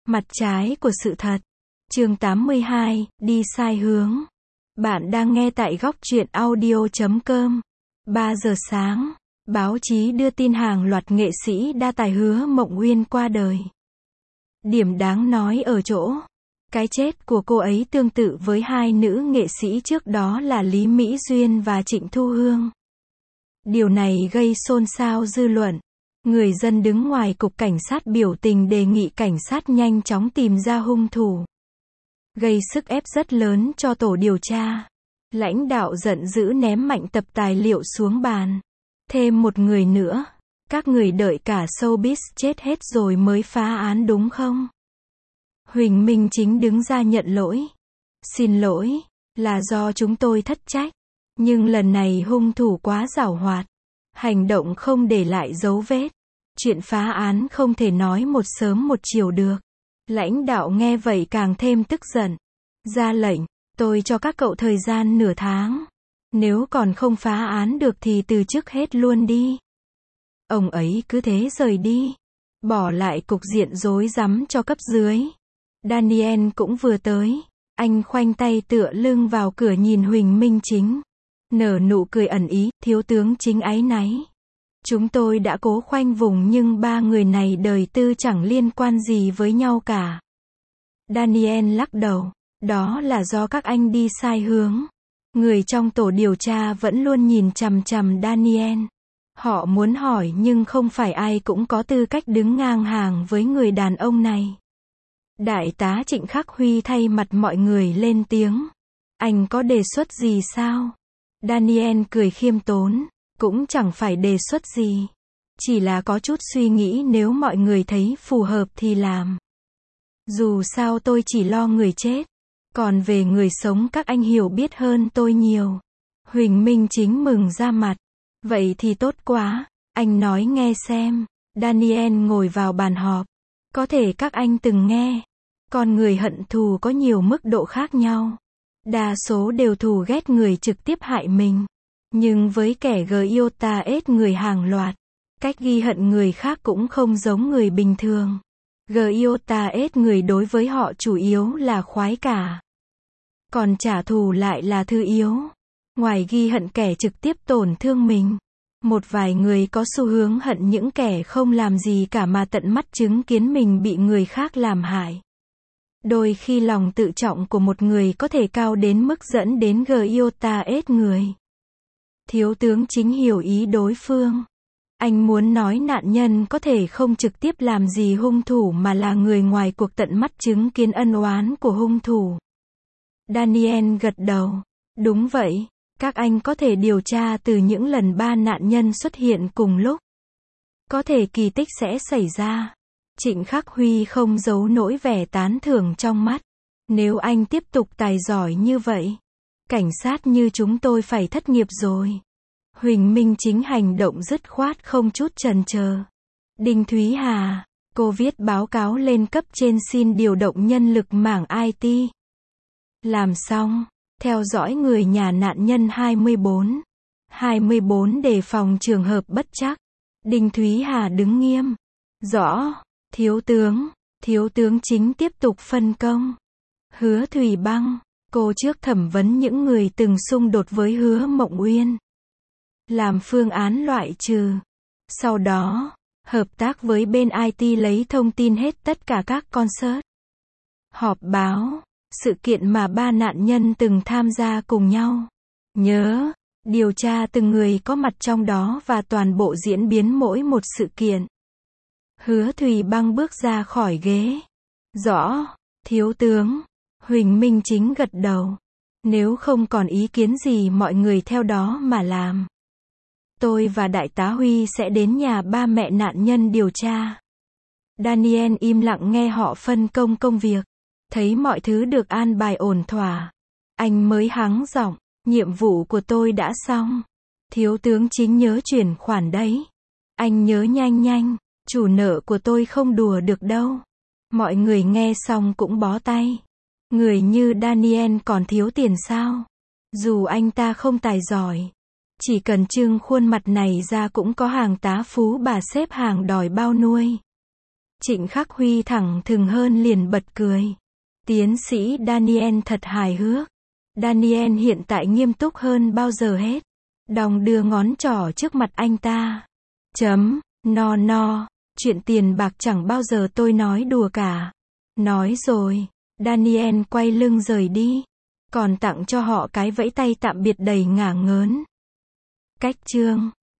Mặt trái của sự thật. Chương 82, đi sai hướng. Bạn đang nghe tại góc truyện audio.com. 3 giờ sáng, báo chí đưa tin hàng loạt nghệ sĩ đa tài Hứa Mộng Uyên qua đời. Điểm đáng nói ở chỗ, cái chết của cô ấy tương tự với hai nữ nghệ sĩ trước đó là Lý Mỹ Duyên và Trịnh Thu Hương. Điều này gây xôn xao dư luận. Người dân đứng ngoài cục cảnh sát biểu tình đề nghị cảnh sát nhanh chóng tìm ra hung thủ. Gây sức ép rất lớn cho tổ điều tra. Lãnh đạo giận dữ ném mạnh tập tài liệu xuống bàn. Thêm một người nữa. Các người đợi cả showbiz chết hết rồi mới phá án đúng không? Huỳnh Minh Chính đứng ra nhận lỗi. Xin lỗi, là do chúng tôi thất trách. Nhưng lần này hung thủ quá giảo hoạt. Hành động không để lại dấu vết. Chuyện phá án không thể nói một sớm một chiều được. Lãnh đạo nghe vậy càng thêm tức giận. Ra lệnh, tôi cho các cậu thời gian nửa tháng. Nếu còn không phá án được thì từ chức hết luôn đi. Ông ấy cứ thế rời đi. Bỏ lại cục diện rối rắm cho cấp dưới. Daniel cũng vừa tới. Anh khoanh tay tựa lưng vào cửa nhìn Huỳnh Minh Chính. Nở nụ cười ẩn ý, thiếu tướng Chính áy náy. Chúng tôi đã cố khoanh vùng nhưng ba người này đời tư chẳng liên quan gì với nhau cả. Daniel lắc đầu. Đó là do các anh đi sai hướng. Người trong tổ điều tra vẫn luôn nhìn chằm chằm Daniel. Họ muốn hỏi nhưng không phải ai cũng có tư cách đứng ngang hàng với người đàn ông này. Đại tá Trịnh Khắc Huy thay mặt mọi người lên tiếng. Anh có đề xuất gì sao? Daniel cười khiêm tốn. Cũng chẳng phải đề xuất gì. Chỉ là có chút suy nghĩ nếu mọi người thấy phù hợp thì làm. Dù sao tôi chỉ lo người chết. Còn về người sống các anh hiểu biết hơn tôi nhiều. Huỳnh Minh Chính mừng ra mặt. Vậy thì tốt quá. Anh nói nghe xem. Daniel ngồi vào bàn họp. Có thể các anh từng nghe. Con người hận thù có nhiều mức độ khác nhau. Đa số đều thù ghét người trực tiếp hại mình. Nhưng với kẻ iota ết người hàng loạt, cách ghi hận người khác cũng không giống người bình thường. Iota ết người đối với họ chủ yếu là khoái cả. Còn trả thù lại là thứ yếu. Ngoài ghi hận kẻ trực tiếp tổn thương mình, một vài người có xu hướng hận những kẻ không làm gì cả mà tận mắt chứng kiến mình bị người khác làm hại. Đôi khi lòng tự trọng của một người có thể cao đến mức dẫn đến iota ết người. Thiếu tướng Chính hiểu ý đối phương. Anh muốn nói nạn nhân có thể không trực tiếp làm gì hung thủ mà là người ngoài cuộc tận mắt chứng kiến ân oán của hung thủ. Daniel gật đầu. Đúng vậy, các anh có thể điều tra từ những lần ba nạn nhân xuất hiện cùng lúc. Có thể kỳ tích sẽ xảy ra. Trịnh Khắc Huy không giấu nỗi vẻ tán thưởng trong mắt. Nếu anh tiếp tục tài giỏi như vậy, cảnh sát như chúng tôi phải thất nghiệp rồi. Huỳnh Minh Chính hành động dứt khoát không chút chần chờ. Đinh Thúy Hà, cô viết báo cáo lên cấp trên xin điều động nhân lực mảng IT. Làm xong, theo dõi người nhà nạn nhân 24. 24 đề phòng trường hợp bất trắc. Đinh Thúy Hà đứng nghiêm. Rõ, thiếu tướng Chính tiếp tục phân công. Hứa Thùy Băng, cô trước thẩm vấn những người từng xung đột với Hứa Mộng Uyên. Làm phương án loại trừ. Sau đó, hợp tác với bên IT lấy thông tin hết tất cả các concert. Họp báo, sự kiện mà ba nạn nhân từng tham gia cùng nhau. Nhớ, điều tra từng người có mặt trong đó và toàn bộ diễn biến mỗi một sự kiện. Hứa Thùy Băng bước ra khỏi ghế. Rõ, thiếu tướng. Huỳnh Minh Chính gật đầu. Nếu không còn ý kiến gì mọi người theo đó mà làm. Tôi và Đại tá Huy sẽ đến nhà ba mẹ nạn nhân điều tra. Daniel im lặng nghe họ phân công công việc. Thấy mọi thứ được an bài ổn thỏa. Anh mới hắng giọng. Nhiệm vụ của tôi đã xong. Thiếu tướng Chính nhớ chuyển khoản đấy. Anh nhớ nhanh. Chủ nợ của tôi không đùa được đâu. Mọi người nghe xong cũng bó tay. Người như Daniel còn thiếu tiền sao? Dù anh ta không tài giỏi. Chỉ cần trưng khuôn mặt này ra cũng có hàng tá phú bà xếp hàng đòi bao nuôi. Trịnh Khắc Huy thẳng thừng hơn liền bật cười. Tiến sĩ Daniel thật hài hước. Daniel hiện tại nghiêm túc hơn bao giờ hết. Đong đưa ngón trỏ trước mặt anh ta. No, chuyện tiền bạc chẳng bao giờ tôi nói đùa cả. Nói rồi, Daniel quay lưng rời đi. Còn tặng cho họ cái vẫy tay tạm biệt đầy ngả ngớn. Cách chương